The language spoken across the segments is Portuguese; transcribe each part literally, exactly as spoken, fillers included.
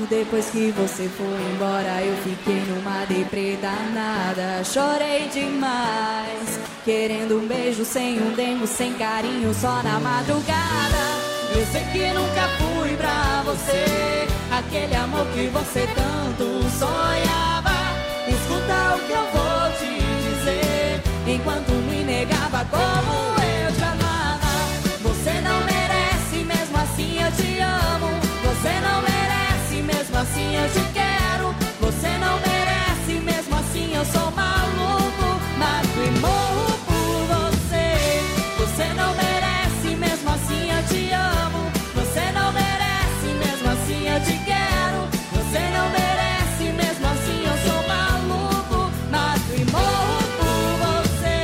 Depois que você foi embora eu fiquei numa deprê danada. Chorei demais, querendo um beijo sem um demo, sem carinho, só na madrugada. Eu sei que nunca fui pra você aquele amor que você tanto sonhava. Escuta o que eu vou te dizer, enquanto me negava como eu te amava. Você não merece, mesmo assim eu te amo. Você não merece, mesmo assim eu te quero. Você não merece, mesmo assim eu sou maluco. Mato e morro por você. Você não merece, mesmo assim eu te amo. Você não merece, mesmo assim eu te quero. Você não merece, mesmo assim eu sou maluco. Mato e morro por você.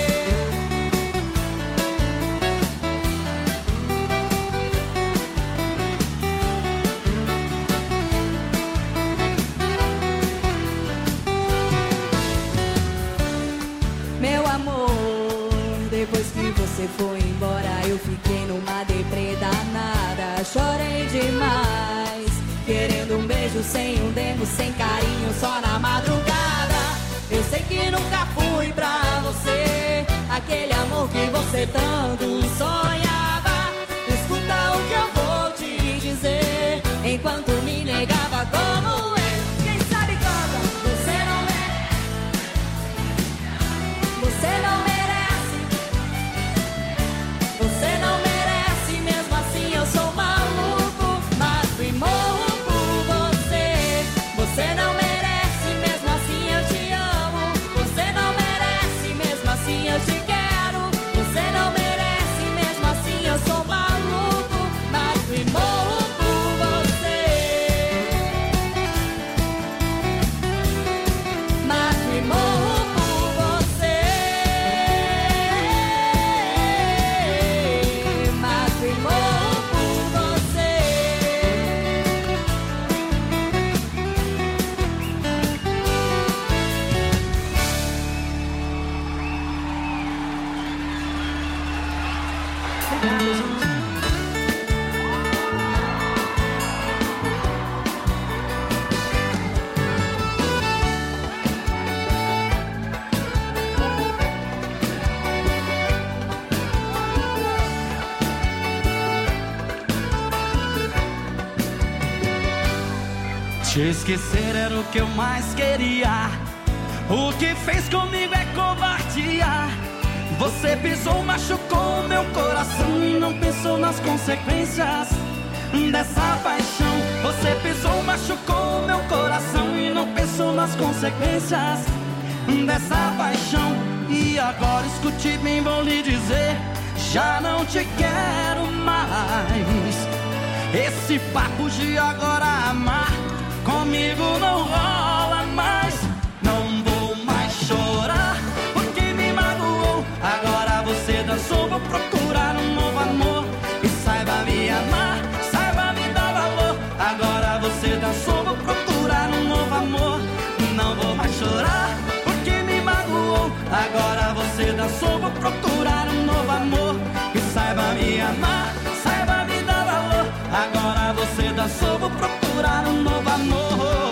Meu amor, depois que você foi embora eu fiquei numa deprê danada. Chorei demais, querendo um beijo sem um demo, sem carinho, só na madrugada. Eu sei que nunca fui pra você aquele amor que você tanto sonhava. Escuta o que eu vou te dizer, enquanto me negava como eu. Quem sabe canta. Você não merece, você não merece, você não merece, mesmo assim eu sou maluco. Mato e morro por você. Você não merece, mesmo assim eu te amo. Você não merece, mesmo assim eu te quero. Você não merece, mesmo assim eu sou maluco. Mato e morro por você. Mato e morro por você. Mato e morro por você. Te esquecer era o que eu mais queria. O que fez comigo é covardia. Você pisou, machucou meu coração e não pensou nas consequências dessa paixão. Você pisou, machucou meu coração e não pensou nas consequências dessa paixão. E agora escute bem, vou lhe dizer, já não te quero mais. Esse papo de agora amar comigo não rola mais. Não vou mais chorar porque me magoou. Agora você dançou, vou procurar um novo amor. E saiba me amar, saiba me dar valor. Agora você dançou, vou procurar um novo amor. Não vou mais chorar porque me magoou. Agora você dançou, vou procurar um novo amor. E saiba me amar, saiba me dar valor. Agora você dançou, vou procurar um novo amor.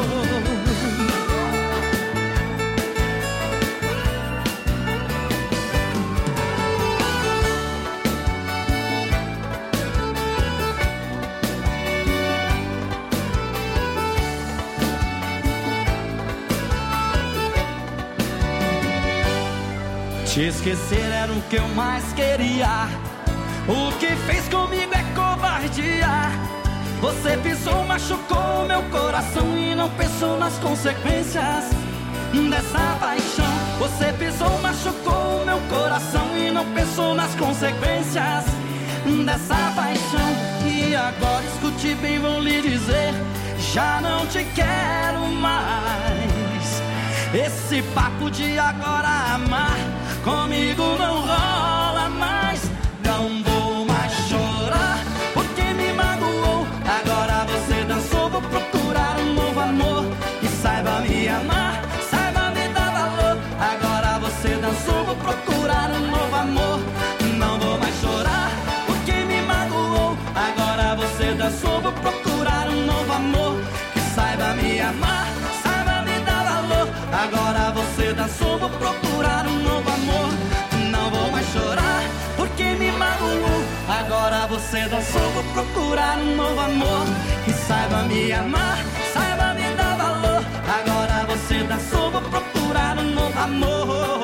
Te esquecer era o que eu mais queria. O que fez comigo é covardia. Você pisou, machucou meu coração e não pensou nas consequências dessa paixão. Você pisou, machucou meu coração e não pensou nas consequências dessa paixão. E agora escute bem, vou lhe dizer, já não te quero mais. Esse papo de agora amar comigo não rola mais. Não vou mais chorar porque me magoou. Agora você dançou, vou procurar um novo amor. E saiba me amar, saiba me dar valor. Agora você dançou, vou procurar um novo amor. Não vou mais chorar porque me magoou. Agora você dançou, vou procurar um novo amor. você dançou, vou procurar um novo amor que saiba me amar, saiba me dar valor. Agora você dançou, vou procurar um novo amor.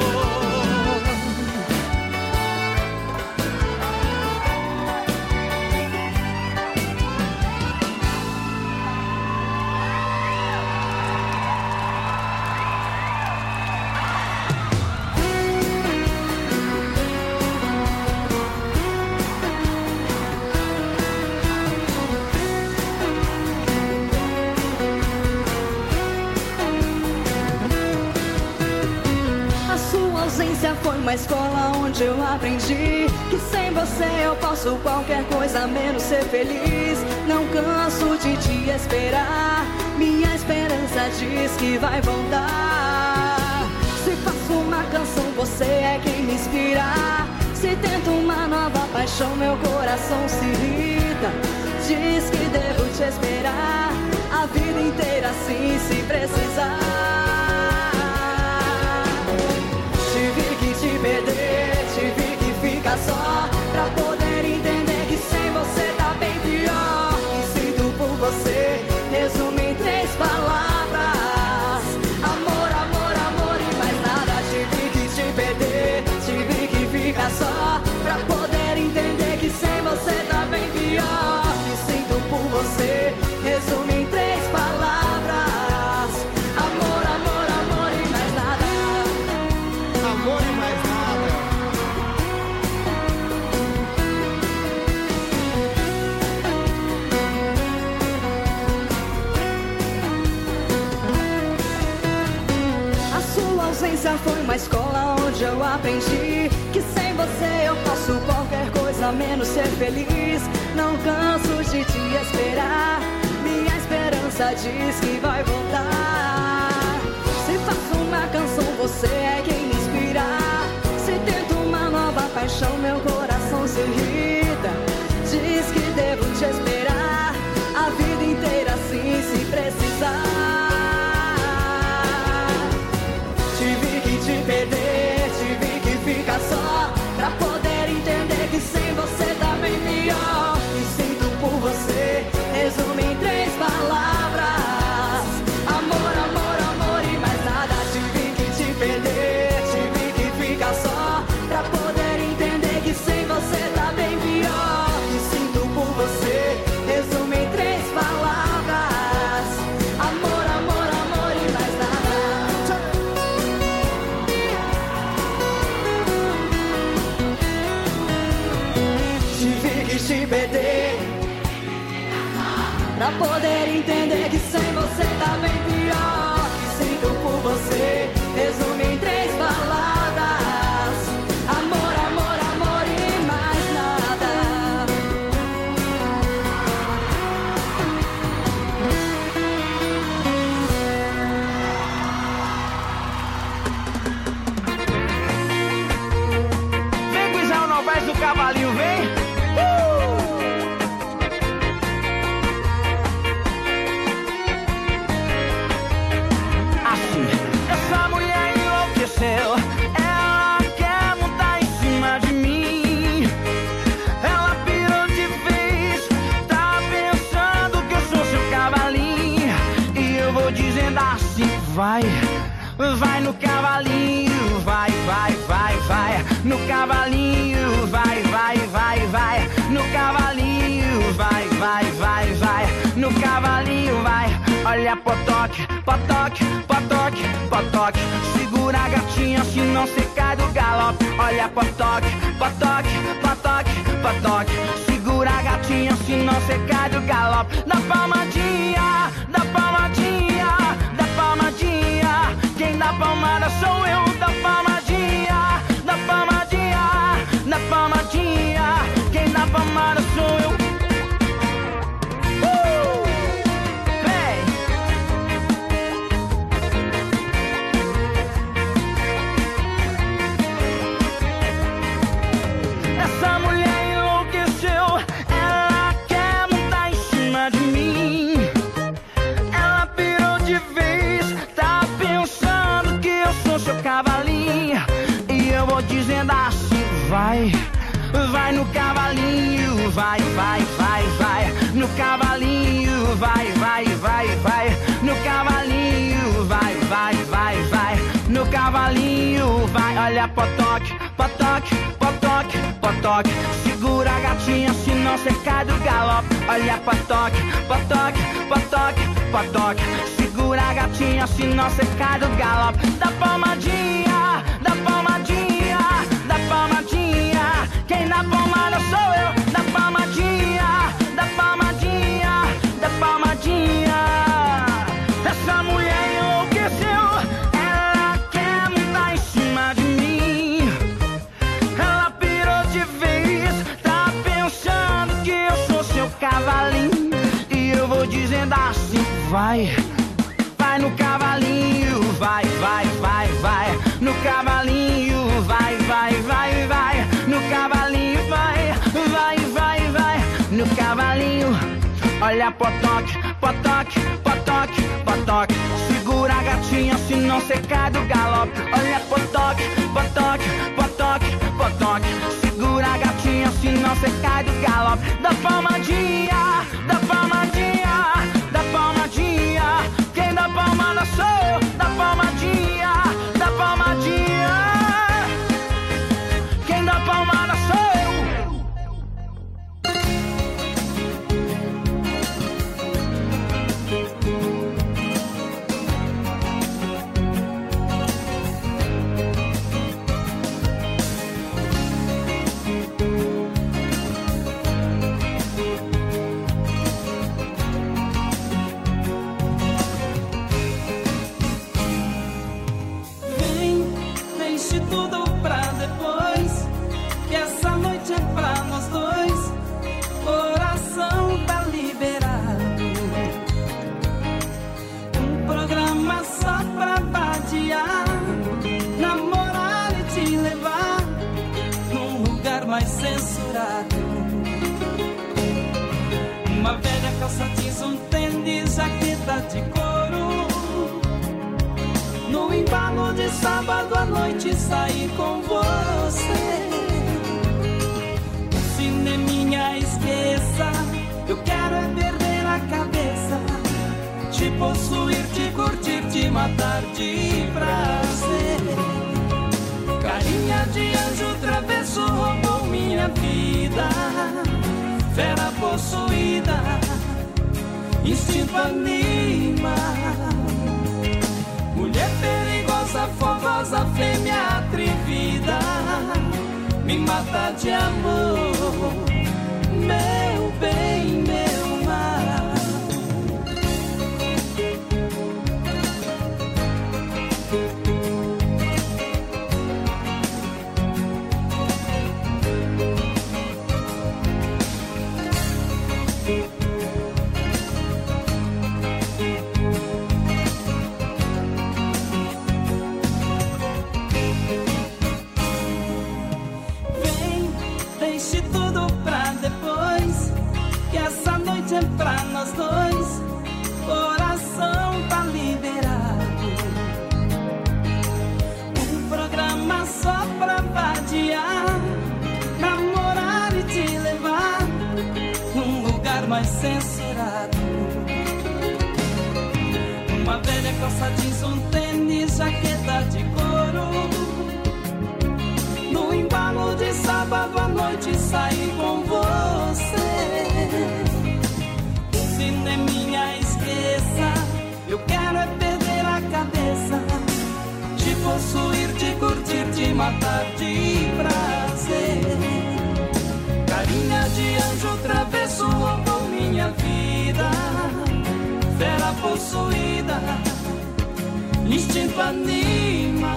Foi uma escola onde eu aprendi que sem você eu posso qualquer coisa menos ser feliz. Não canso de te esperar, minha esperança diz que vai voltar. Se faço uma canção, você é quem me inspira. Se tento uma nova paixão, meu coração se irrita. Diz que devo te esperar a vida inteira, assim se precisar. Tive que te perder, tive que ficar só pra poder entender que sem você tá bem pior. Que sinto por você, resumo em três palavras: amor, amor, amor e mais nada. Tive que te perder, tive que ficar só pra poder entender que sem você tá bem pior. Que sinto por você, resumo em três palavras: amor, amor, amor e mais nada. Amor e mais nada. A sua ausência foi uma escola onde eu aprendi que sem você eu posso qualquer coisa menos ser feliz. Não canso de te esperar, minha esperança diz que vai voltar. Se faço uma canção, você é quem me inspira. Se tento uma nova paixão, meu coração se irrita. Diz que devo te esperar a vida inteira, assim se precisar. Tive que te perder, tive que ficar só pra poder entender que sem você tá bem pior. E sinto por você, resumo em três palavras: amor, amor, amor e mais nada. Tive que te perder, tive que ficar só pra poder entender que sem você tá bem pior. E sinto por você, resumo em três palavras: amor, amor, amor e mais nada. Tive que te perder pra poder entender que sem você tá bem pior. Que sinto por você, resumo em três palavras: amor, amor, amor e mais nada. Vem, Guizão, não faz o cavalinho, vem. Uh! Assim, essa mulher enlouqueceu. Ela quer montar em cima de mim. Ela pirou de vez. Tá pensando que eu sou seu cavalinho. E eu vou dizendo assim: vai, vai no cavalinho. Vai, vai, vai, vai no cavalinho. Vai, vai, vai, vai no cavalinho. Vai, vai, vai, vai no cavalinho. Vai, olha potoque, potoque, potoque, potoque. Segura a gatinha, senão cê cai do galope. Olha potoque, potoque, potoque, potoque. Segura a gatinha, senão cê cai do galope. Dá palmadinha, dá palmadinha, dá palmadinha. Quem dá palmada sou eu. Dá palmadinha, dá palmadinha, dá palmadinha. Quem dá palmada sou eu. Uh! Vem! Essa mulher enlouqueceu. Ela quer montar em cima de mim. Ela pirou de vez. Tá pensando que eu sou seu cavalinho. E eu vou dizendo assim: vai, vai no cavalinho. vai, vai, vai, vai. No cavalinho, vai, vai, vai, vai. No cavalinho, vai, vai, vai, vai. No cavalinho, vai. Olha, potoque, potoque, potoque, potoque. Segura a gatinha, senão cê cai do galope. Olha, potoque, potoque, potoque, potoque. Segura a gatinha, senão cê cai do galope. Da palmadinha, da palmadinha, da palmadinha. Quem dá palmada sou eu. Da palmadinha, da palmadinha, da palmadinha. Essa mulher enlouqueceu. Ela quer montar em cima de mim. Ela pirou de vez. Tá pensando que eu sou seu cavalinho. E eu vou dizendo assim, vai. Vai no cavalinho, vai, vai, vai, vai. No cavalinho, vai, vai, vai, vai. No cavalinho, vai, vai, vai, vai. No cavalinho, olha, potoque, potoque, potoque, potoque. Segura a gatinha, senão cê cai do galope. Olha, potoque, potoque, potoque, potoque. Segura a gatinha, senão cê cai do galope. Da palmadinha, da palmadinha, da palmadinha. Quem dá palmada sou eu. Da palmadinha, da palmadinha. Quem dá palmada sou eu. Tudo pra depois, que essa noite é pra nós dois. Coração tá liberado. Um programa só pra vadiar, namorar e te levar num lugar mais censurado. Uma velha calça jeans, um tênis, jaqueta de couro. No embalo de sábado à noite sair com você. O cineminha esqueça, eu quero é perder a cabeça. Te possuir, te curtir, te matar de prazer. Carinha de anjo travesso roubou minha vida. Fera possuída, instinto anima. Mulher perigosa, fogosa, fêmea atrevida, me mata de amor, meu bem, meu mal. É pra nós dois, coração tá liberado. Um programa só pra vadiar, namorar e te levar num lugar mais censurado. Uma velha calça jeans, um tênis, jaqueta de couro. No embalo de sábado à noite sair com você. Cineminha esqueça, eu quero é perder a cabeça. Te possuir, te curtir, te matar de prazer. Carinha de anjo travesso roubou minha vida. Fera possuída, instinto anima.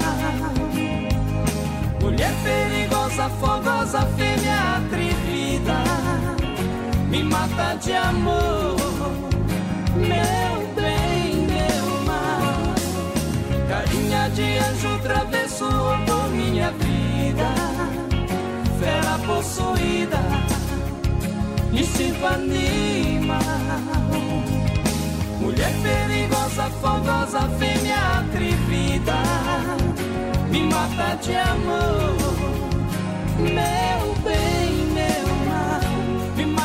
Mulher perigosa, fogosa, fêmea atrevida, me mata de amor, meu bem, meu mal. Carinha de anjo travesso roubou minha vida. Fera possuída, instinto anima. Mulher perigosa, fogosa, fêmea atrevida, me mata de amor, meu bem, meu mal. Me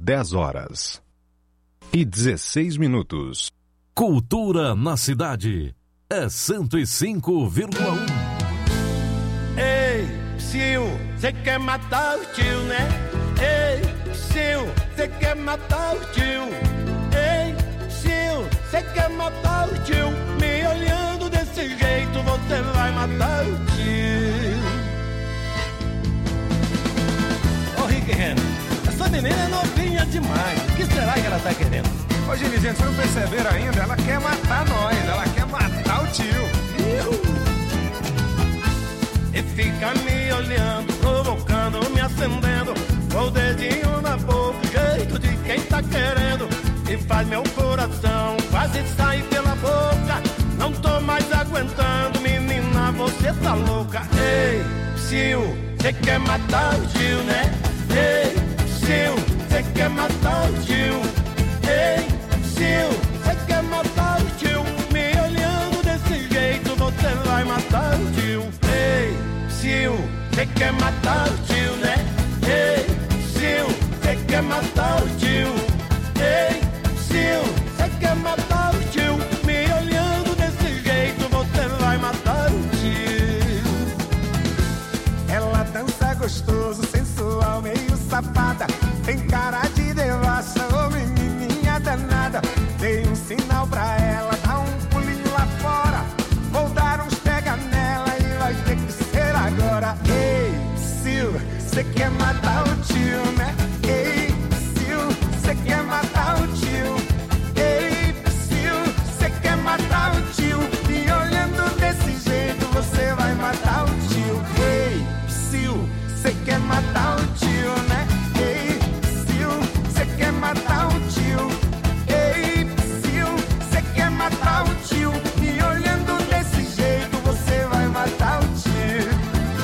dez horas e dezesseis minutos. Cultura na cidade é cento e cinco vírgula um. Ei, Psiu, cê quer matar o tio, né? Ei, Psiu, cê quer matar o tio. Ei, Psiu, cê quer matar o tio. Me olhando desse jeito, você vai matar o tio. Ô, Rick Henry, essa menina é novinha demais. O que será que ela tá querendo? Ô, Gini, gente, vocês não perceberam ainda? Ela quer matar nós, ela quer matar o tio. E fica me olhando, provocando, me acendendo, com o dedinho na boca, jeito de quem tá querendo. E faz meu coração quase sair pela boca. Não tô mais aguentando, menina, você tá louca. Ei, Psiu, cê quer matar o tio, né? Ei, Psiu, cê quer matar o tio. Ei, Psiu, cê quer matar o tio. Me olhando desse jeito, você vai matar o tio. Ei, Psiu, cê quer matar o tio, né? Ei, Psiu, cê quer matar o tio. Ei, Psiu, cê quer matar o tio. Me olhando desse jeito, você vai matar o tio. Ela dança gostoso, sensual, meio safada. Tem cara de devassa, ô menininha danada. Dei um sinal pra ela, dá um pulinho lá fora. Vou dar uns pega nela e vai ter que ser agora. Ei, Psiu, cê quer matar o tio, né? Ei, Psiu, cê quer matar o tio. Ei, Psiu, cê quer matar o tio. Me olhando desse jeito, você vai matar o tio. Ei, Psiu, cê quer matar o tio, né? Ei, Psiu, cê quer matar o tio. Ei, Psiu, cê quer matar o tio. Me olhando desse jeito, você vai matar o tio.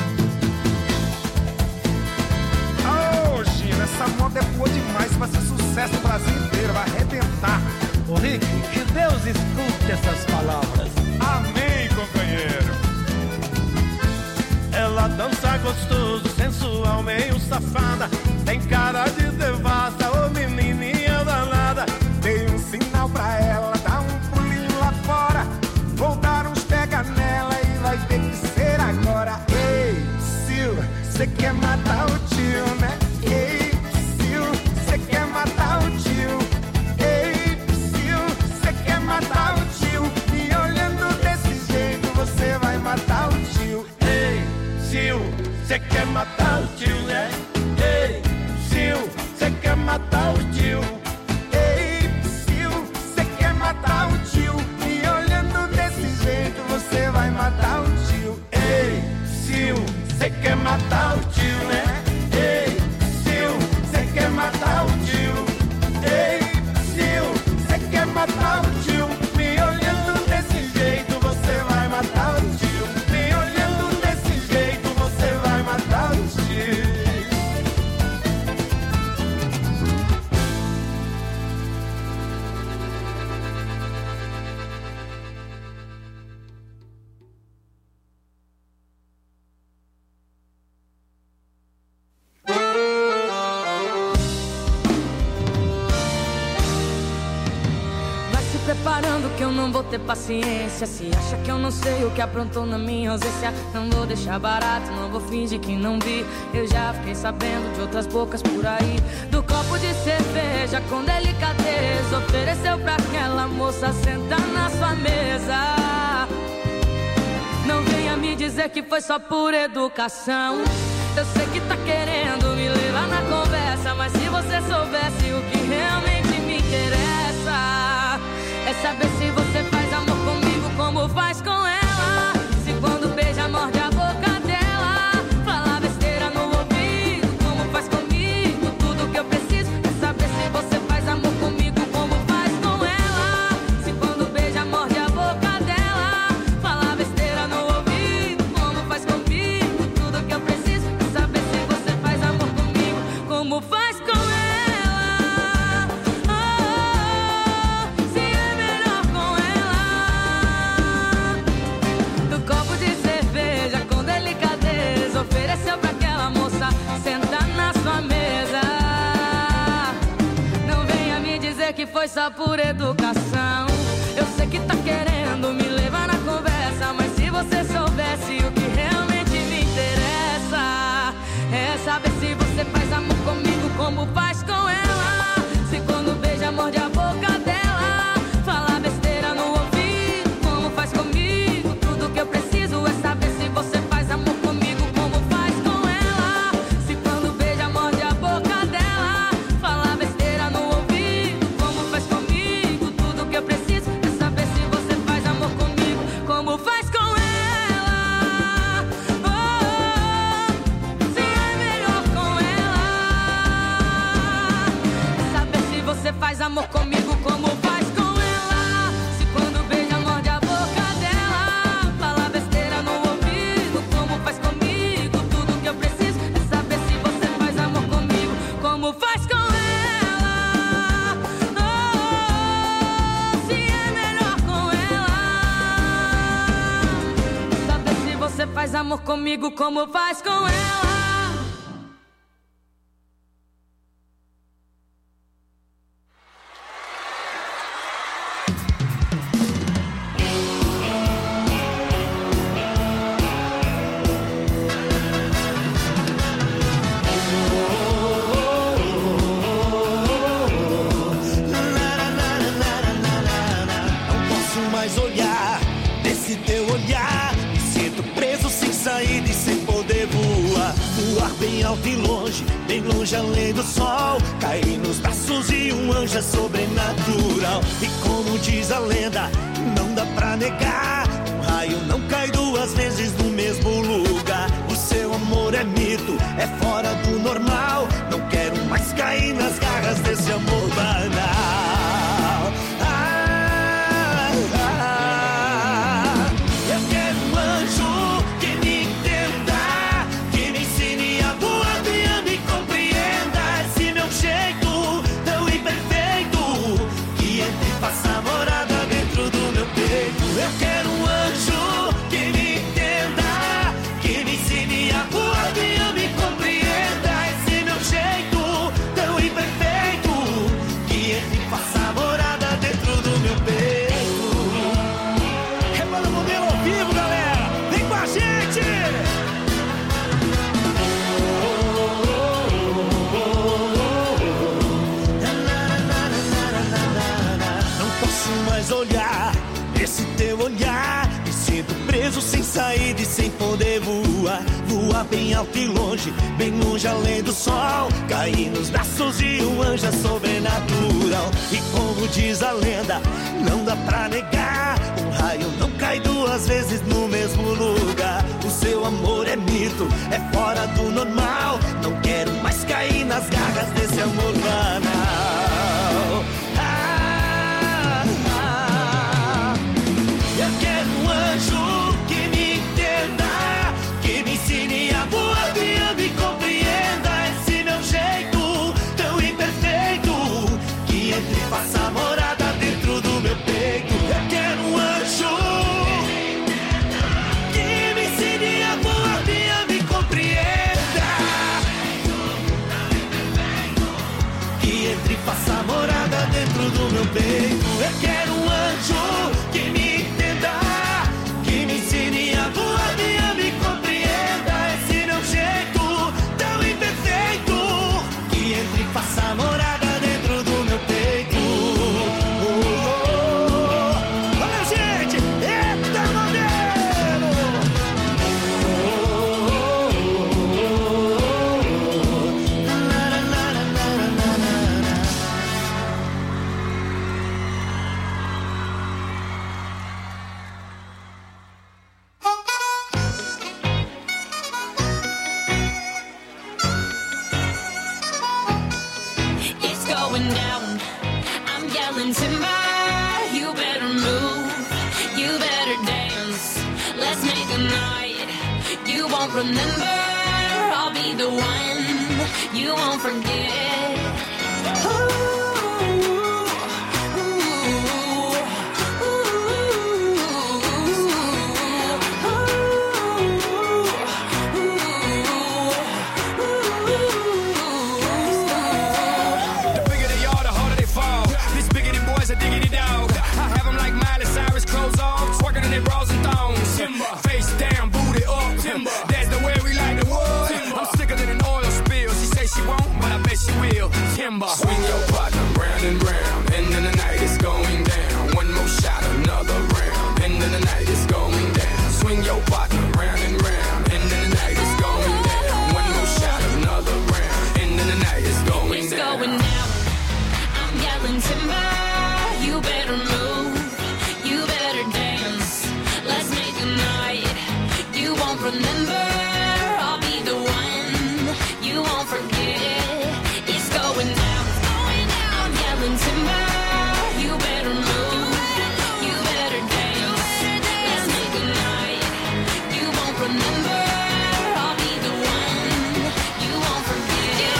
Oh, Gina, essa moda é boa demais, vai ser sucesso no Brasil inteiro, vai arrebentar. Ô, Rick, que Deus escute essas palavras. Amém, companheiro. Ela dança gostoso, sensual, meio safada. Tem cara de devassa, ô menininha danada. Dei um sinal pra ela, dá um pulinho lá fora. Vou dar uns pega nela e vai ter que ser agora. Ei, Psiu, cê quer matar o tio, né? Ei, Psiu, cê quer matar o tio. Ei, Psiu, cê quer matar o tio. Me olhando desse jeito, você vai matar o tio. Ei, Psiu, cê quer matar o tio, né? Ei, Psiu, cê quer matar o tio. Ei, Psiu, cê quer matar o tio. Me olhando desse jeito, você vai matar o tio. Ei, Psiu, cê quer matar o tio, né? Ei, Psiu, cê quer matar o tio. Ei, Psiu, cê quer matar o tio. Me olhando desse jeito, você vai matar o tio. Me olhando desse jeito, você vai matar o tio. Preparando que eu não vou ter paciência. Se acha que eu não sei o que aprontou na minha ausência, não vou deixar barato, não vou fingir que não vi. Eu já fiquei sabendo de outras bocas por aí, do copo de cerveja com delicadeza ofereceu pra aquela moça sentar na sua mesa. Não venha me dizer que foi só por educação. Eu sei que tá querendo me levar na conversa, mas se você soubesse o que realmente me interessa, é saber se você faz amor comigo como faz com ela. Se quando beija morde a boca dela, fala besteira no ouvido como faz comigo. Tudo que eu preciso é saber se você faz amor comigo como faz com ela. Se quando beija morde a boca dela, fala besteira no ouvido como faz comigo. Tudo que eu preciso é saber se você foi só por educação. Eu sei que tá querendo me levar na conversa, mas se você soubesse o que realmente me interessa, é saber se você faz amor comigo como faz com ela. Se quando beija morde a boca dela, fala besteira no ouvido como faz comigo. Tudo que eu preciso é saber se você faz amor comigo como faz com ela. Se quando beija morde a boca dela, fala besteira no ouvido como faz comigo. Tudo que eu preciso é saber se você faz amor comigo como faz com ela. Oh, se é melhor com ela. Saber se você faz amor comigo como faz com ela. Se quando beija morde a boca dela, fala besteira no ouvido como faz comigo. Tudo que eu preciso é saber se você faz amor comigo como faz com ela. Oh, se é melhor com ela. Saber se você faz amor comigo como faz com ela. Não posso mais olhar nesse teu olhar. Me sinto preso sem saída e sem poder voar. Voar bem alto e longe, bem longe além do sol. Cair nos braços de um anjo é sobrenatural. E como diz a lenda, não dá pra negar, um raio não cai duas vezes no mesmo lugar. O seu amor é mito, é fora do normal. Não quero mais cair nas garras desse amor banal. Ah, ah, eu quero um anjo que me entenda, que me ensine a voar e a me compreenda. Esse meu jeito tão imperfeito, que entre e faça morada dentro do meu peito. Eu quero um anjo que me entenda, que me ensine a voar e a me compreenda. Esse meu jeito tão imperfeito, que entre e faça morada dentro do meu peito. Rebanda Modelo ao vivo, galera! Vem com a gente! Não posso mais olhar esse teu olhar. Me sinto preso sem saída e sem poder voar. Voar bem alto e longe, bem longe além do sol. Cair nos braços de um anjo é sobrenatural. E como diz a lenda, não dá pra negar, um raio não cai duas vezes no mesmo lugar. O seu amor é mito, é fora do normal. Não quero mais cair nas garras desse amor banal. Ah, ah, eu quero um anjo que me entenda, que me ensine a voar e a me compreenda. Esse meu jeito tão imperfeito, que entre e faça morada dentro do meu peito. Eu quero um anjo que me ensine a voar e a me compreenda, que entre e faça morada dentro do meu peito. Eu quero um anjo que me entenda, que me ensine a voar e a me compreenda. Esse meu jeito tão imperfeito, que entre e faça morada dentro do meu peito. Oh, oh, oh. Olha, gente! Eita, modelo! Oh, oh, oh, oh. Na, na, na, na, na, na, na. It's going down. I'm yelling timber. You better move. You better dance. Let's make a night you won't remember. I'll be the one you won't forget. Ooh, ooh, ooh, ooh, ooh, ooh. The bigger they are, the harder they fall. This bigger feel timber. Swing your partner round and round, and then the night is going down. One more shot, another round, and then the night is going down. Swing your partner round and round, and then the night is going down. One more shot, another round, and then the night is going it's down. It's going down. I'm yelling timber. You better move. You better dance. Let's make a night you won't remember. I'll be the one you won't forget. It's going down. I'm yelling timber. You better move. You better dance. Let's make a night you won't remember. I'll be the one you won't forget.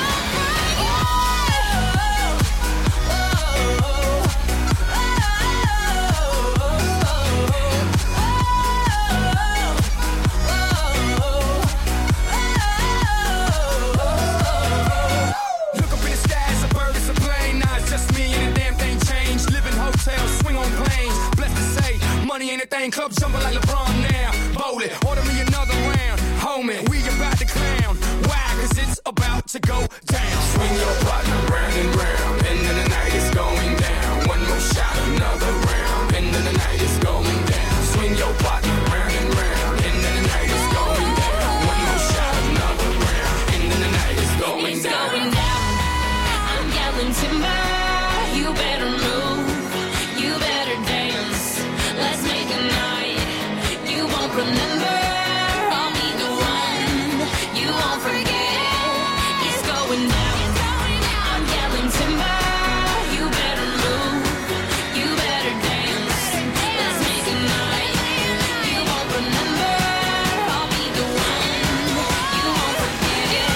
Look up in the sky, it's a bird, it's a plane. Nah, it's just me and the damn thing changed. Live in hotels, swing on planes. Blessed to say, money ain't a thing. Club jumping like LeBron now. Bowl it, order me another round. Homie, we about to clown. Why? Cause it's about to go down. Swing your partner round and round, and then the night is going down. One more shot, another round, and then the night is going down. Swing your partner round and round, and then the night is going down. One more shot, another round, and then the night is going It's down. going down. I'm yelling timber. You better move. You better dance. Let's make a night you won't remember. I'll be the one you won't forget. It's going down. I'm yelling timber. You better move. You better dance. Let's make a night you won't remember. I'll be the one you won't forget.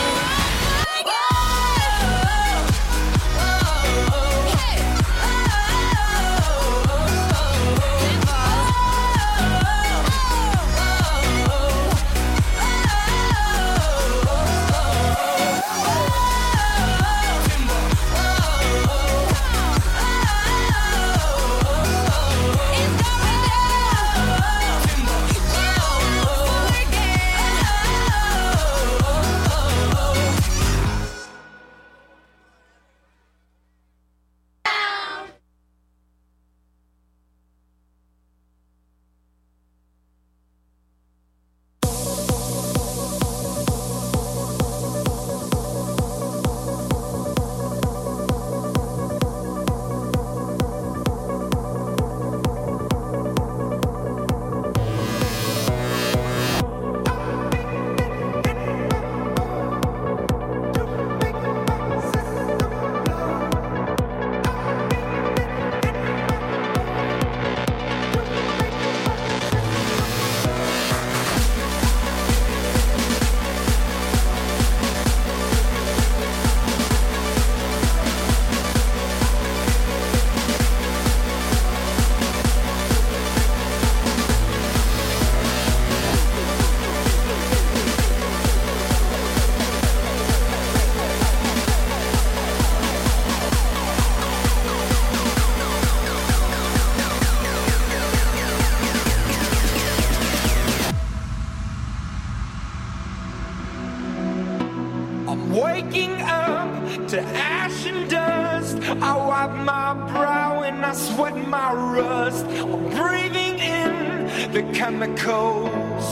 I'm waking up to ash and dust. I wipe my brow and I sweat my rust. I'm breathing in the chemicals.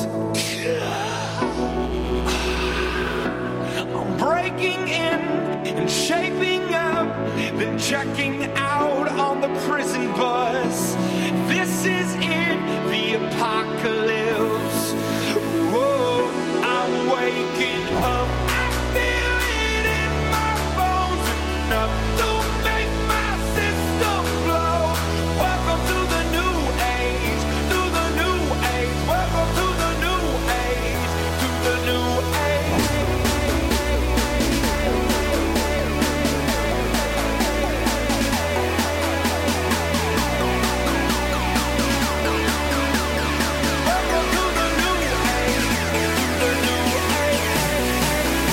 I'm breaking in and shaping up, then checking out on the prison bus. This is it, the apocalypse. Whoa, I'm waking up. Enough to make my system blow. Welcome to the new age, to the new age. Welcome to the new age, to the new Welcome to the new age, to the new age.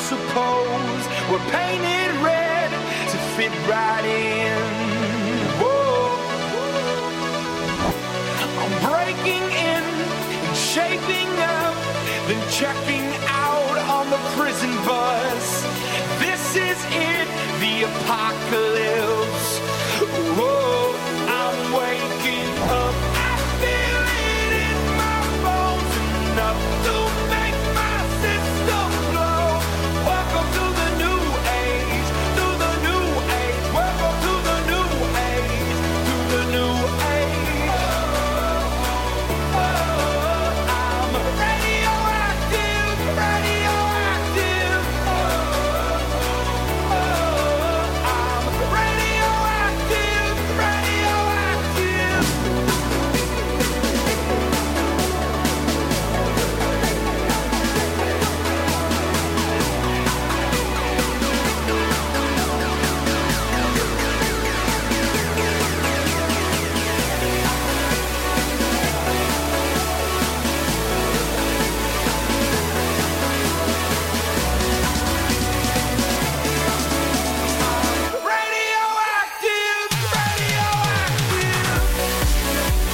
suppose were painted red to fit right in. Whoa. I'm breaking in and shaping up, then checking out on the prison bus. This is it, the apocalypse. Whoa, I'm waking up. I feel it in my bones, enough to make my system blow. Welcome to the new age, to the new age. Welcome to the new age, to the new age. Oh, oh, I'm radioactive, radioactive. Oh, oh, I'm radioactive, radioactive. Radioactive, radioactive.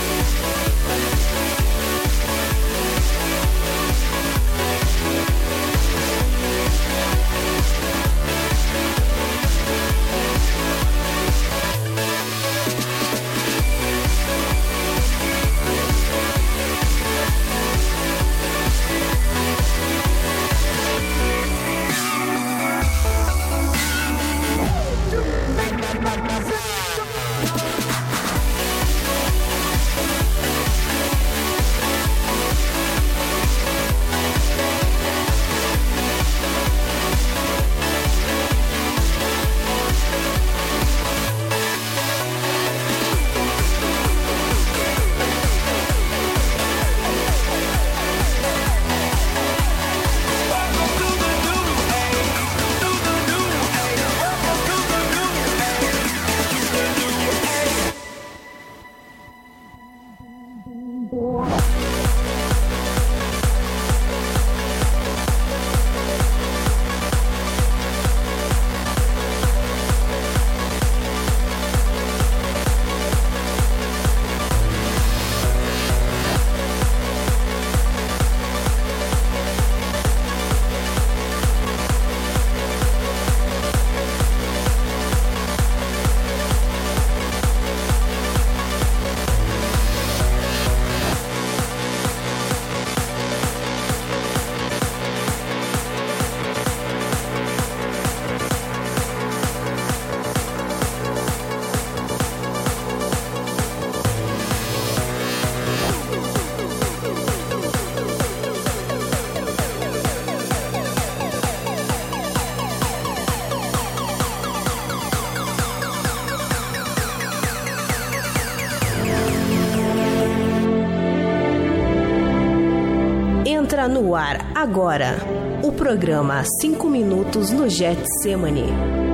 Entra no ar agora o programa cinco minutos no Getsemane.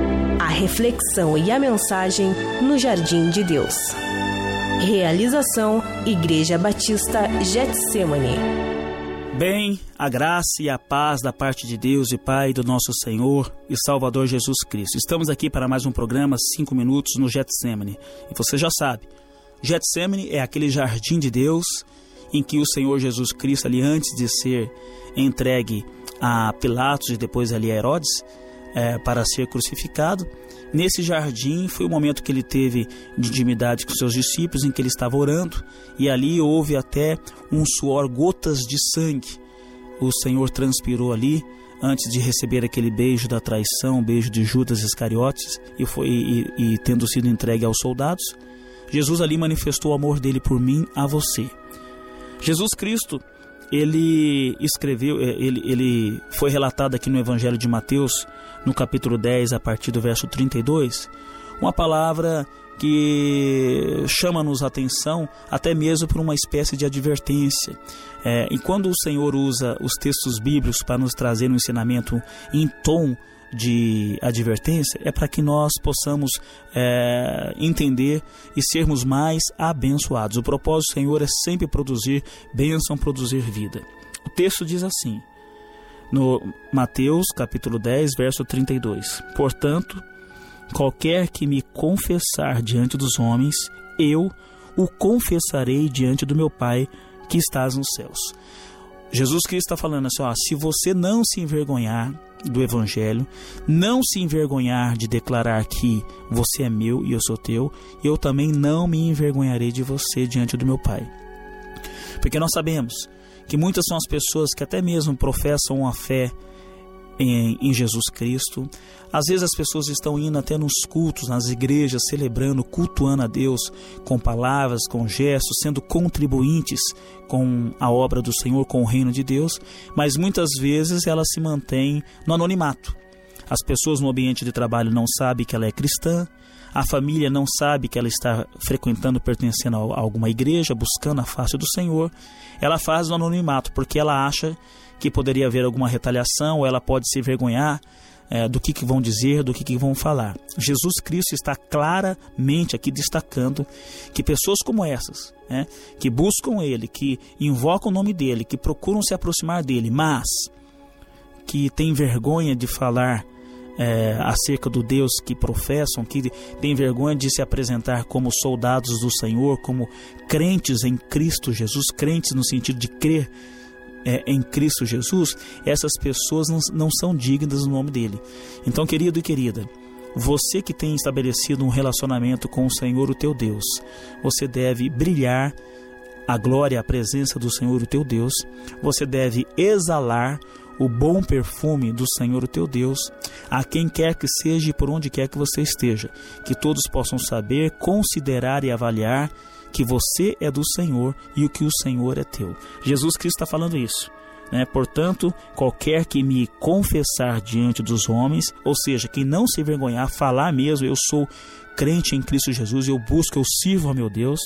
A reflexão e a mensagem no Jardim de Deus. Realização Igreja Batista Getsemane. Bem, a graça e a paz da parte de Deus e Pai do nosso Senhor e Salvador Jesus Cristo. Estamos aqui para mais um programa cinco minutos no Getsemane. E você já sabe, Getsemane é aquele jardim de Deus em que o Senhor Jesus Cristo, ali antes de ser entregue a Pilatos e depois ali a Herodes, é, para ser crucificado, nesse jardim foi o momento que ele teve de intimidade com seus discípulos, em que ele estava orando, e ali houve até um suor, gotas de sangue. O Senhor transpirou ali antes de receber aquele beijo da traição, o beijo de Judas Iscariotes, e, foi, e, e tendo sido entregue aos soldados, Jesus ali manifestou o amor dele por mim, a você. Jesus Cristo, ele escreveu, ele, ele foi relatado aqui no Evangelho de Mateus, no capítulo dez, a partir do verso trinta e dois, uma palavra que chama-nos a atenção até mesmo por uma espécie de advertência. É, e quando o Senhor usa os textos bíblicos para nos trazer um ensinamento em tom de advertência, é para que nós possamos é, entender e sermos mais abençoados. O propósito do Senhor é sempre produzir bênção, produzir vida. O texto diz assim: no Mateus capítulo dez, verso trinta e dois. Portanto, qualquer que me confessar diante dos homens, eu o confessarei diante do meu Pai que estás nos céus. Jesus Cristo está falando assim, ó, se você não se envergonhar do Evangelho, não se envergonhar de declarar que você é meu e eu sou teu, eu também não me envergonharei de você diante do meu Pai. Porque nós sabemos que muitas são as pessoas que até mesmo professam uma fé em, em Jesus Cristo. Às vezes as pessoas estão indo até nos cultos, nas igrejas, celebrando, cultuando a Deus com palavras, com gestos, sendo contribuintes com a obra do Senhor, com o reino de Deus, mas muitas vezes ela se mantém no anonimato. As pessoas no ambiente de trabalho não sabem que ela é cristã, a família não sabe que ela está frequentando, pertencendo a alguma igreja, buscando a face do Senhor. Ela faz no anonimato porque ela acha que poderia haver alguma retaliação, ou ela pode se envergonhar É, do que, que vão dizer, do que, que vão falar. Jesus Cristo está claramente aqui destacando que pessoas como essas, né, que buscam Ele, que invocam o nome dEle, que procuram se aproximar dEle, mas que têm vergonha de falar é, acerca do Deus que professam, que têm vergonha de se apresentar como soldados do Senhor, como crentes em Cristo Jesus, crentes no sentido de crer É, em Cristo Jesus, essas pessoas não, não são dignas do nome dele. Então, querido e querida, você que tem estabelecido um relacionamento com o Senhor, o teu Deus, você deve brilhar a glória, a presença do Senhor, o teu Deus. Você deve exalar o bom perfume do Senhor, o teu Deus, a quem quer que seja e por onde quer que você esteja, que todos possam saber, considerar e avaliar que você é do Senhor e o que o Senhor é teu. Jesus Cristo está falando isso, né? Portanto, qualquer que me confessar diante dos homens, ou seja, que não se envergonhar, falar mesmo, eu sou crente em Cristo Jesus, eu busco, eu sirvo a meu Deus,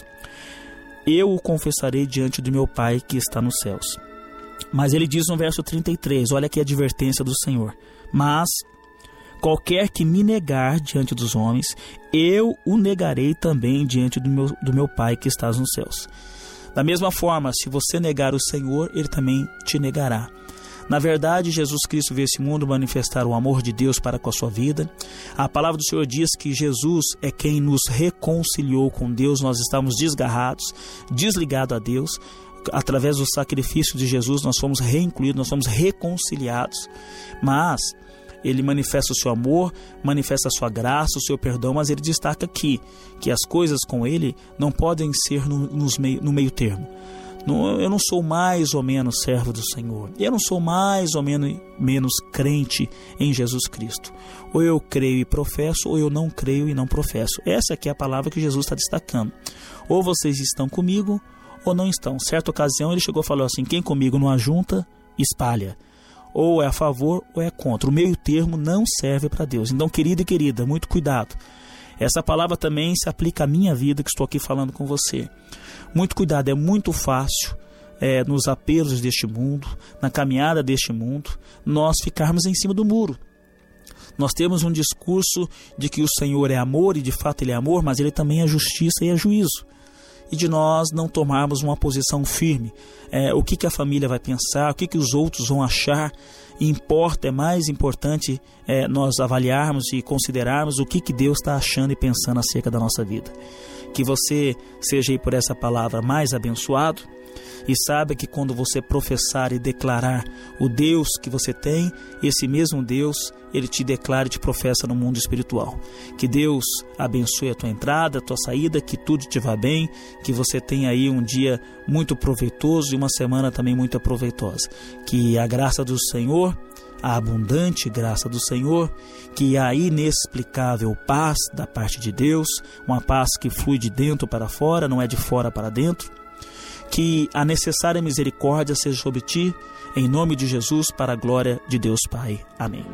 eu o confessarei diante do meu Pai que está nos céus. Mas ele diz no verso trinta e três, olha aqui a advertência do Senhor: mas qualquer que me negar diante dos homens, eu o negarei também diante do meu, do meu Pai que estás nos céus. Da mesma forma, se você negar o Senhor, Ele também te negará. Na verdade, Jesus Cristo veio a esse mundo manifestar o amor de Deus para com a sua vida. A palavra do Senhor diz que Jesus é quem nos reconciliou com Deus. Nós estávamos desgarrados, desligados a Deus. Através do sacrifício de Jesus, nós fomos reincluídos, nós fomos reconciliados. Mas Ele manifesta o seu amor, manifesta a sua graça, o seu perdão, mas ele destaca aqui que as coisas com ele não podem ser no, nos meio, no meio termo. Não, eu não sou mais ou menos servo do Senhor, eu não sou mais ou menos, menos crente em Jesus Cristo. Ou eu creio e professo, ou eu não creio e não professo. Essa aqui é a palavra que Jesus está destacando. Ou vocês estão comigo, ou não estão. Certa ocasião ele chegou e falou assim: quem comigo não ajunta, espalha. Ou é a favor ou é contra. O meio termo não serve para Deus. Então, querido e querida, muito cuidado. Essa palavra também se aplica à minha vida, que estou aqui falando com você. Muito cuidado, é muito fácil é, nos apelos deste mundo, na caminhada deste mundo, nós ficarmos em cima do muro. Nós temos um discurso de que o Senhor é amor, e de fato Ele é amor, mas Ele também é justiça e é juízo. E de nós não tomarmos uma posição firme. É, o que, que a família vai pensar, o que, que os outros vão achar. Importa, é mais importante é, nós avaliarmos e considerarmos o que, que Deus está achando e pensando acerca da nossa vida. Que você seja aí por essa palavra mais abençoado. E saiba que quando você professar e declarar o Deus que você tem, esse mesmo Deus, Ele te declara e te professa no mundo espiritual. Que Deus abençoe a tua entrada, a tua saída, que tudo te vá bem, que você tenha aí um dia muito proveitoso e uma semana também muito proveitosa. Que a graça do Senhor, a abundante graça do Senhor, que a inexplicável paz da parte de Deus, uma paz que flui de dentro para fora, não é de fora para dentro, que a necessária misericórdia seja sobre ti, em nome de Jesus, para a glória de Deus Pai. Amém.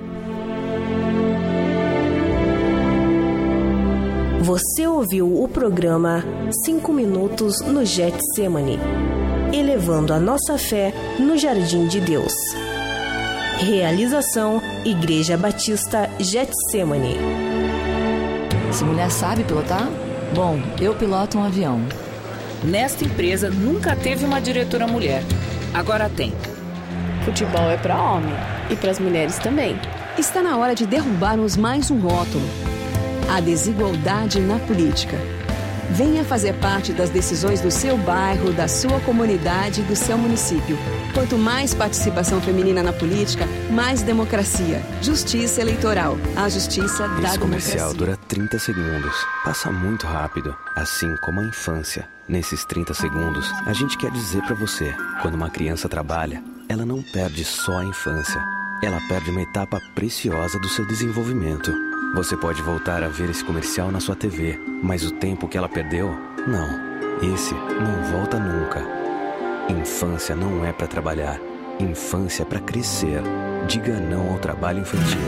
Você ouviu o programa cinco minutos no Getsemane, elevando a nossa fé no jardim de Deus. Realização Igreja Batista Getsemane. Essa mulher sabe pilotar? Bom, eu piloto um avião. Nesta empresa nunca teve uma diretora mulher. Agora tem. Futebol é para homem e para as mulheres também. Está na hora de derrubarmos mais um rótulo: a desigualdade na política. Venha fazer parte das decisões do seu bairro, da sua comunidade e do seu município. Quanto mais participação feminina na política, mais democracia. Justiça eleitoral. A justiça da democracia. Esse comercial dura trinta segundos. Passa muito rápido, assim como a infância. Nesses trinta segundos, a gente quer dizer pra você: quando uma criança trabalha, ela não perde só a infância. Ela perde uma etapa preciosa do seu desenvolvimento. Você pode voltar a ver esse comercial na sua T V, mas o tempo que ela perdeu, não. Esse não volta nunca. Infância não é pra trabalhar. Infância é pra crescer. Diga não ao trabalho infantil.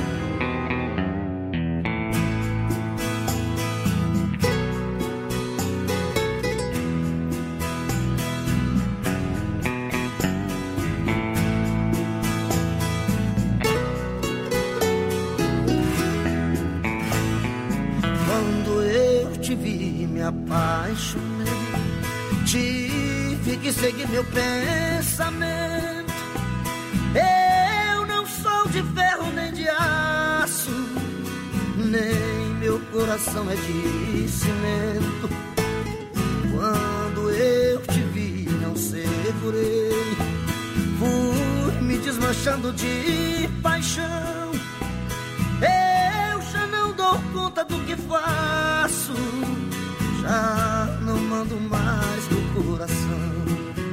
Segue meu pensamento. Eu não sou de ferro nem de aço, nem meu coração é de cimento. Quando eu te vi, não segurei, fui me desmanchando de paixão. Eu já não dou conta do que faço, já não mando mais do coração.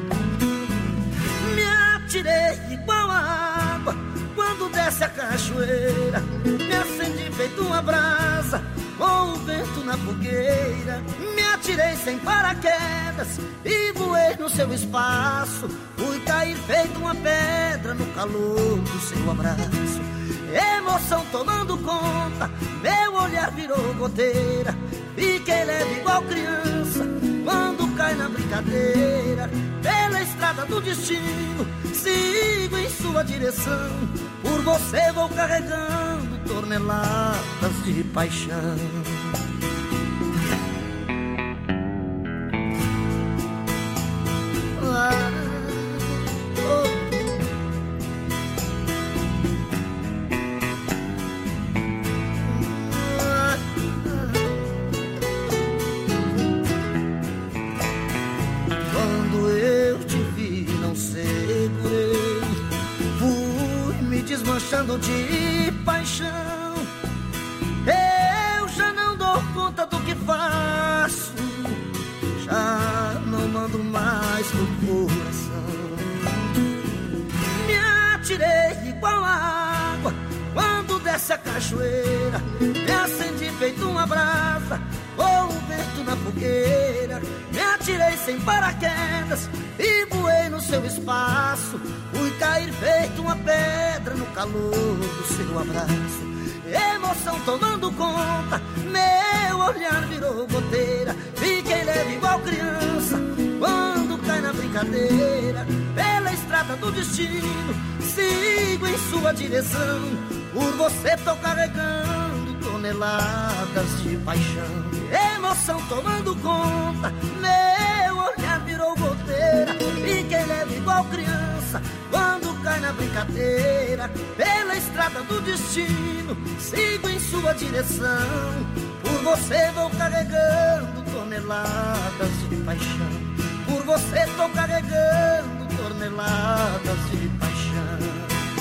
Tirei igual a água quando desce a cachoeira. Me acendi feito uma brasa com o vento na fogueira. Me atirei sem paraquedas e voei no seu espaço. Fui cair feito uma pedra no calor do seu abraço. Emoção tomando conta, meu olhar virou goteira. Fiquei leve igual criança quando cai na brincadeira. Pela estrada do destino, sigo em sua direção. Por você vou carregando toneladas de paixão. Ah, oh. Desmanchando de paixão. Eu já não dou conta do que faço, já não mando mais pro coração. Me atirei igual a água quando desce a cachoeira. Me acendi feito uma brasa com o vento na fogueira. Me atirei sem paraquedas e voei no seu espaço. Fui cair feito uma pedra no calor do seu abraço. Emoção tomando conta, meu olhar virou goteira. Fiquei leve igual criança quando cai na brincadeira. Pela estrada do destino, sigo em sua direção. Por você tô carregando toneladas de paixão. Emoção tomando conta, meu olhar virou goteira. Fiquei leve igual criança quando cai na brincadeira. Pela estrada do destino, sigo em sua direção. Por você vou carregando toneladas de paixão. Por você tô carregando toneladas de paixão.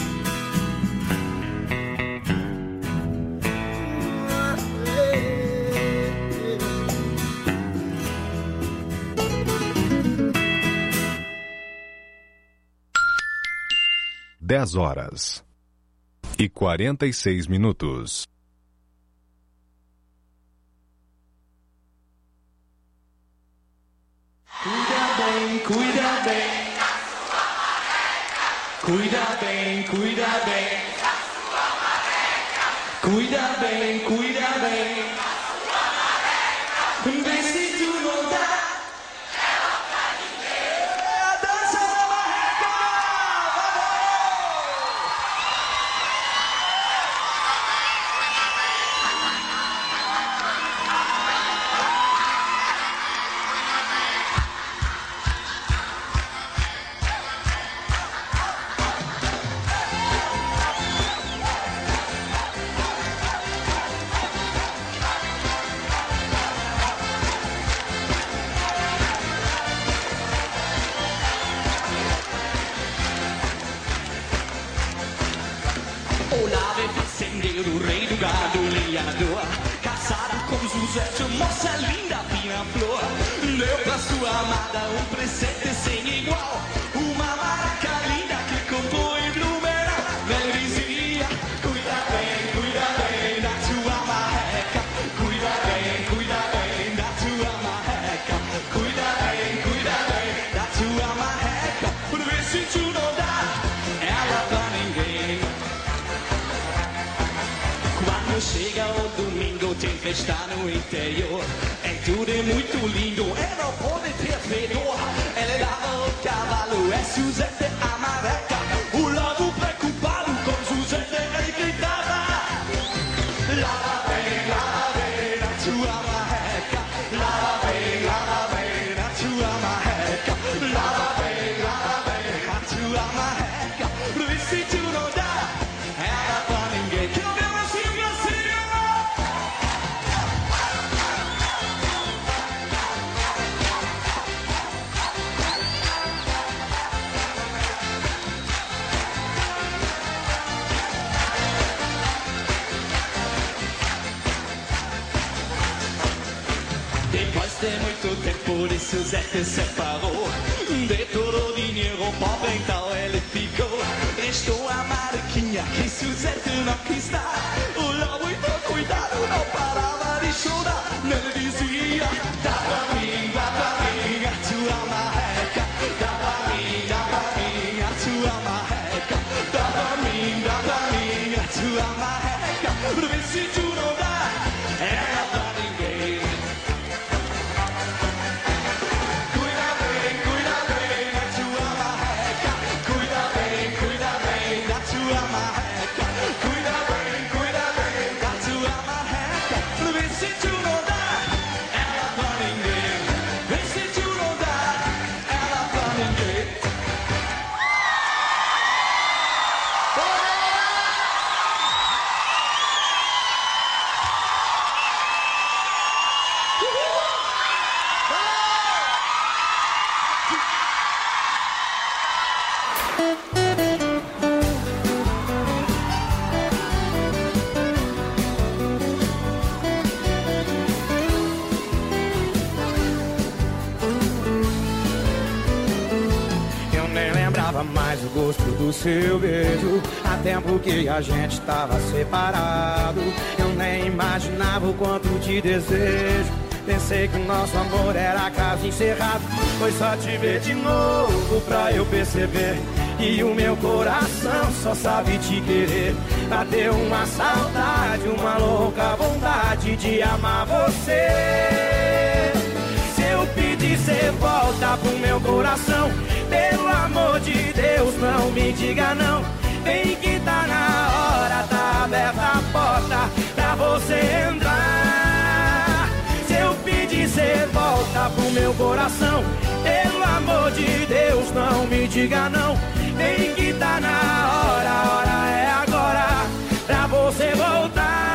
Dez horas e quarenta e seis minutos. Cuida bem, cuida bem. Cuida bem, cuida bem. Cuida bem, cuida bem. Vê se tu não dá. nada, um presente sem igual. Uma maraca linda que comprou em Blumenau. Ela dizia, cuida bem, cuida bem da tua marreca. Cuida bem, cuida bem da tua marreca. Cuida bem, cuida bem da tua marreca. Por ver se tu não dá ela pra ninguém. Quando chega o domingo tem festa no interior. É tudo é muito lindo, é não pode ter fedor. Ela lava o cavalo, é Suzette a marreca. O lobo preocupado com Suzette ele gritava. Lava bem, lava bem na tua marreca. Lava bem, lava bem na tua marreca. Lava bem, lava bem na tua marreca. Por ver se tu não dá ela pra ninguém. Que eu vejo assim, assim. Depois de muito tempo de Suzette separou. De todo o dinheiro pobre então ele ficou. Restou a marquinha que Suzette não quis dar. O lobo então cuidado não parava de chorar. Ele dizia, dá pra mim, dá pra mim a tua marreca. Dá pra mim, dá pra mim a tua marreca. Dá pra mim, dá pra mim a tua marreca. Por ver se tu não dá ela pra ninguém. Cuida bem, cuida bem da tua marreca. Cuida bem, cuida bem da tua marreca. Cuida bem, cuida bem da tua marreca. Por ver se tu não dá ela pra ninguém. Vê se tu não dá ela pra ninguém. Eu nem lembrava mais o gosto do seu beijo. Há tempo que a gente tava separado. Eu nem imaginava o quanto te desejo. Pensei que o nosso amor era caso encerrado. Foi só te ver de novo pra eu perceber que o meu coração só sabe te querer. Bateu uma saudade, uma louca vontade de amar você. Se eu pedir, cê volta pro meu coração. Pelo amor de Deus, não me diga não. Vem que tá na hora, tá aberta a porta pra você entrar. Se eu pedir, cê volta pro meu coração. Pelo amor de Deus, não me diga não. Vem que tá na hora, a hora é agora pra você voltar.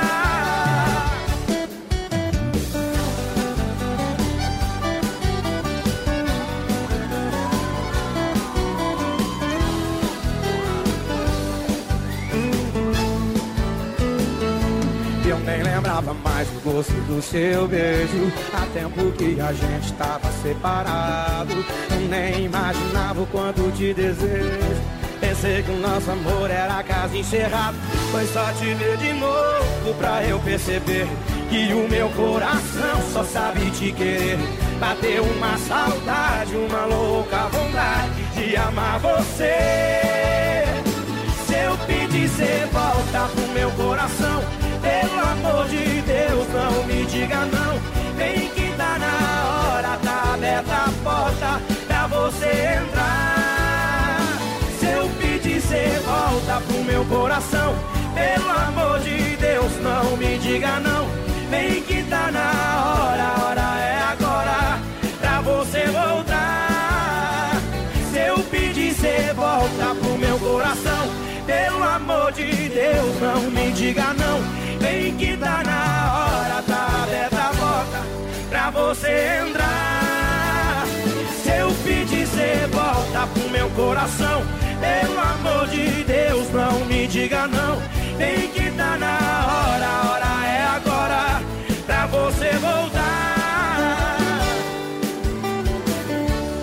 Eu nem lembrava mais o gosto do seu beijo. Há tempo que a gente tava separado. Eu nem imaginava o quanto te desejo. Pensei que o nosso amor era caso encerrado. Foi só te ver de novo pra eu perceber que o meu coração só sabe te querer. Bateu uma saudade, uma louca vontade de amar você. Se eu pedir, cê volta pro meu coração. Pelo amor de Deus, não me diga não. Vem que tá na hora, tá aberta a porta pra você entrar. Se eu pedir, cê volta pro meu coração. Pelo amor de Deus, não me diga não. Vem que tá na hora, a hora é agora pra você voltar. Se eu pedir, cê volta pro meu coração. Pelo amor de Deus, não me diga não. Vem que tá na hora, tá aberta a porta pra você entrar. Se eu pedir, cê volta pro meu coração. Pelo amor de Deus, não me diga não. Vem que tá na hora, a hora é agora pra você voltar.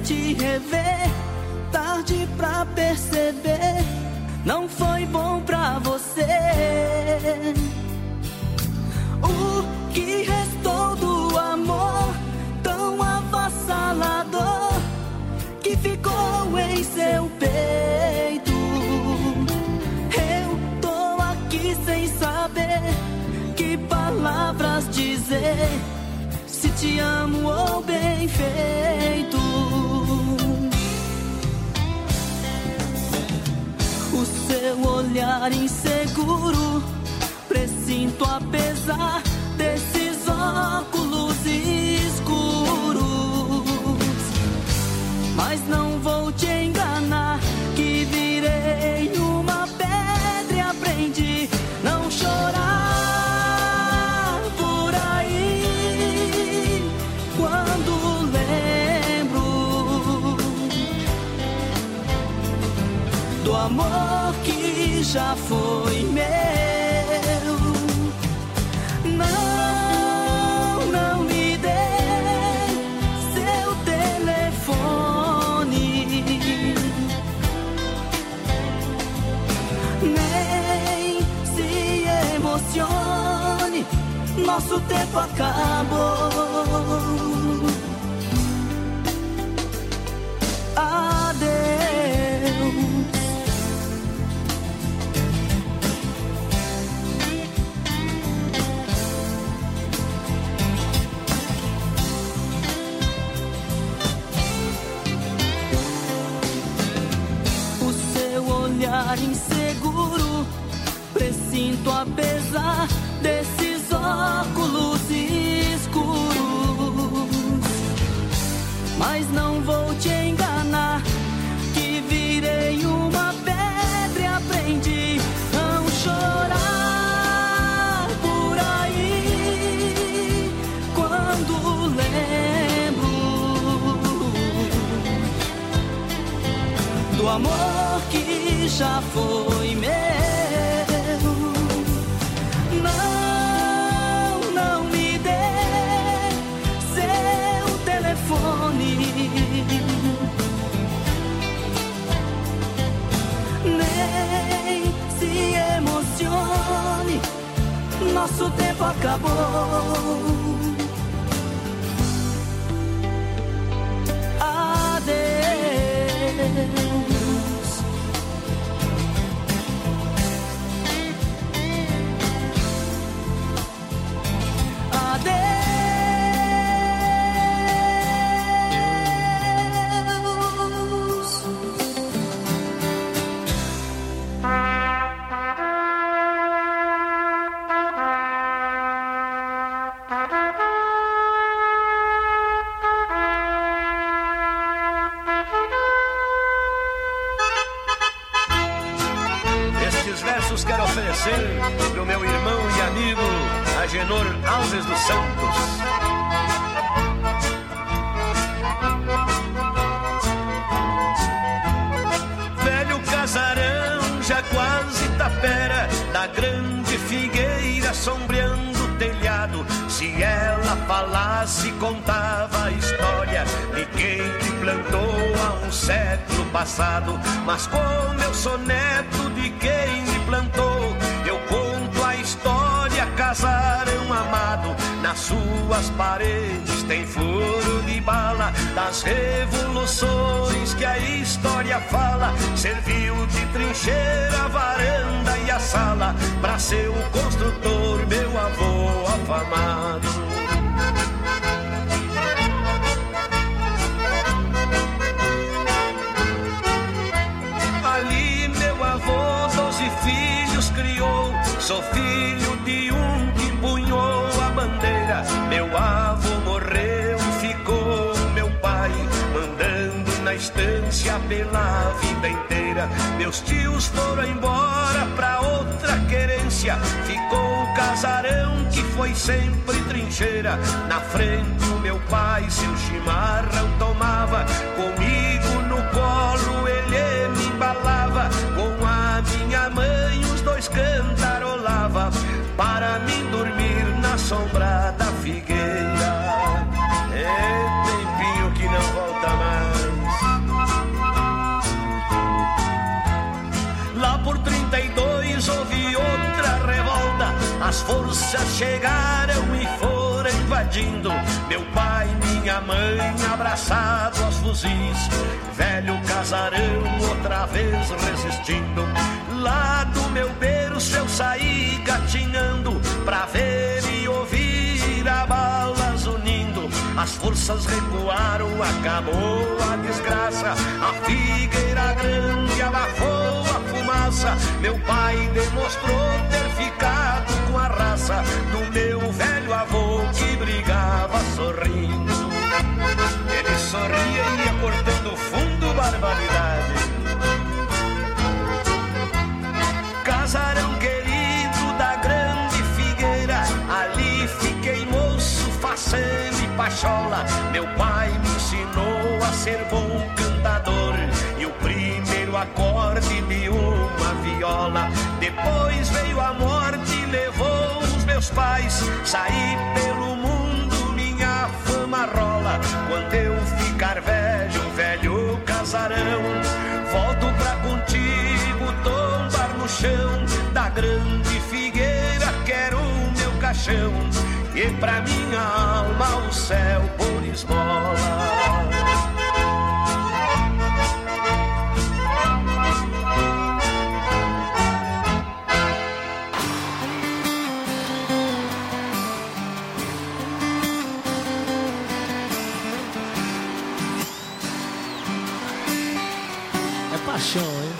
te rever, tarde pra perceber, não foi bom pra você. O que restou do amor tão avassalador que ficou em seu peito? Eu tô aqui sem saber que palavras dizer, se te amo ou bem feito. O seu olhar inseguro, presinto apesar desses óculos escuros. Mas não vou te enganar, que virei uma pedra e aprendi não chorar por aí quando lembro do amor que já foi meu. Não, não me dê seu telefone, nem se emocione, nosso tempo acabou. Adeus. Olhar inseguro, presinto apesar desses óculos escuros. Mas não vou te enganar, que virei uma pedra e aprendi não chorar por aí quando lembro do amor que já foi meu. Não, não me dê seu telefone, nem se emocione, nosso tempo acabou. Adeus. Pro meu irmão e amigo Agenor Alves dos Santos. Velho casarão, já quase tapera, da grande figueira sombreando o telhado. Se ela falasse, contava a história de quem te plantou há um século passado. Mas como eu sou neto de quem me plantou, eu conto a história, casarão amado. Nas suas paredes tem furo de bala das revoluções que a história fala. Serviu de trincheira a varanda e a sala pra seu construtor, meu avô afamado. Ali meu avô doze filhos criou, sou filho de um que punhou a bandeira. Meu avô morreu e ficou meu pai, mandando na estância pela vida inteira. Meus tios foram embora pra outra querência, ficou o casarão que foi sempre trincheira. Na frente o meu pai seu chimarrão tomava, comigo no colo ele me embalava. Com a minha mãe os dois cantarolava, para mim dormir na sombra da figueira. É tempinho que não volta mais. As forças chegaram e foram invadindo. Meu pai e minha mãe abraçados aos fuzis. Velho casarão outra vez resistindo. Lá do meu berço eu saí gatinhando pra ver e ouvir a balas unindo. As forças recuaram, acabou a desgraça. A figueira grande abafou a fumaça. Meu pai demonstrou ter ficado com a raça do meu velho avô que brigava sorrindo. Ele sorria e ia cortando fundo, barbaridade. Casarão querido da grande figueira, ali fiquei moço, faceiro e pachola. Meu pai me ensinou a ser bom cantador e o primeiro acorde de uma viola. Depois veio a morte e levou os meus pais. Saí pelo mundo, minha fama rola. Quando eu ficar velho, velho casarão, volto pra contigo tombar no chão da grande figueira, quero o meu caixão e pra minha alma o céu por esmola. Paixão, hein?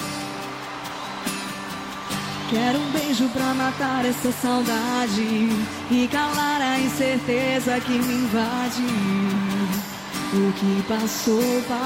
Quero um beijo pra matar essa saudade e calar a incerteza que me invade. O que passou,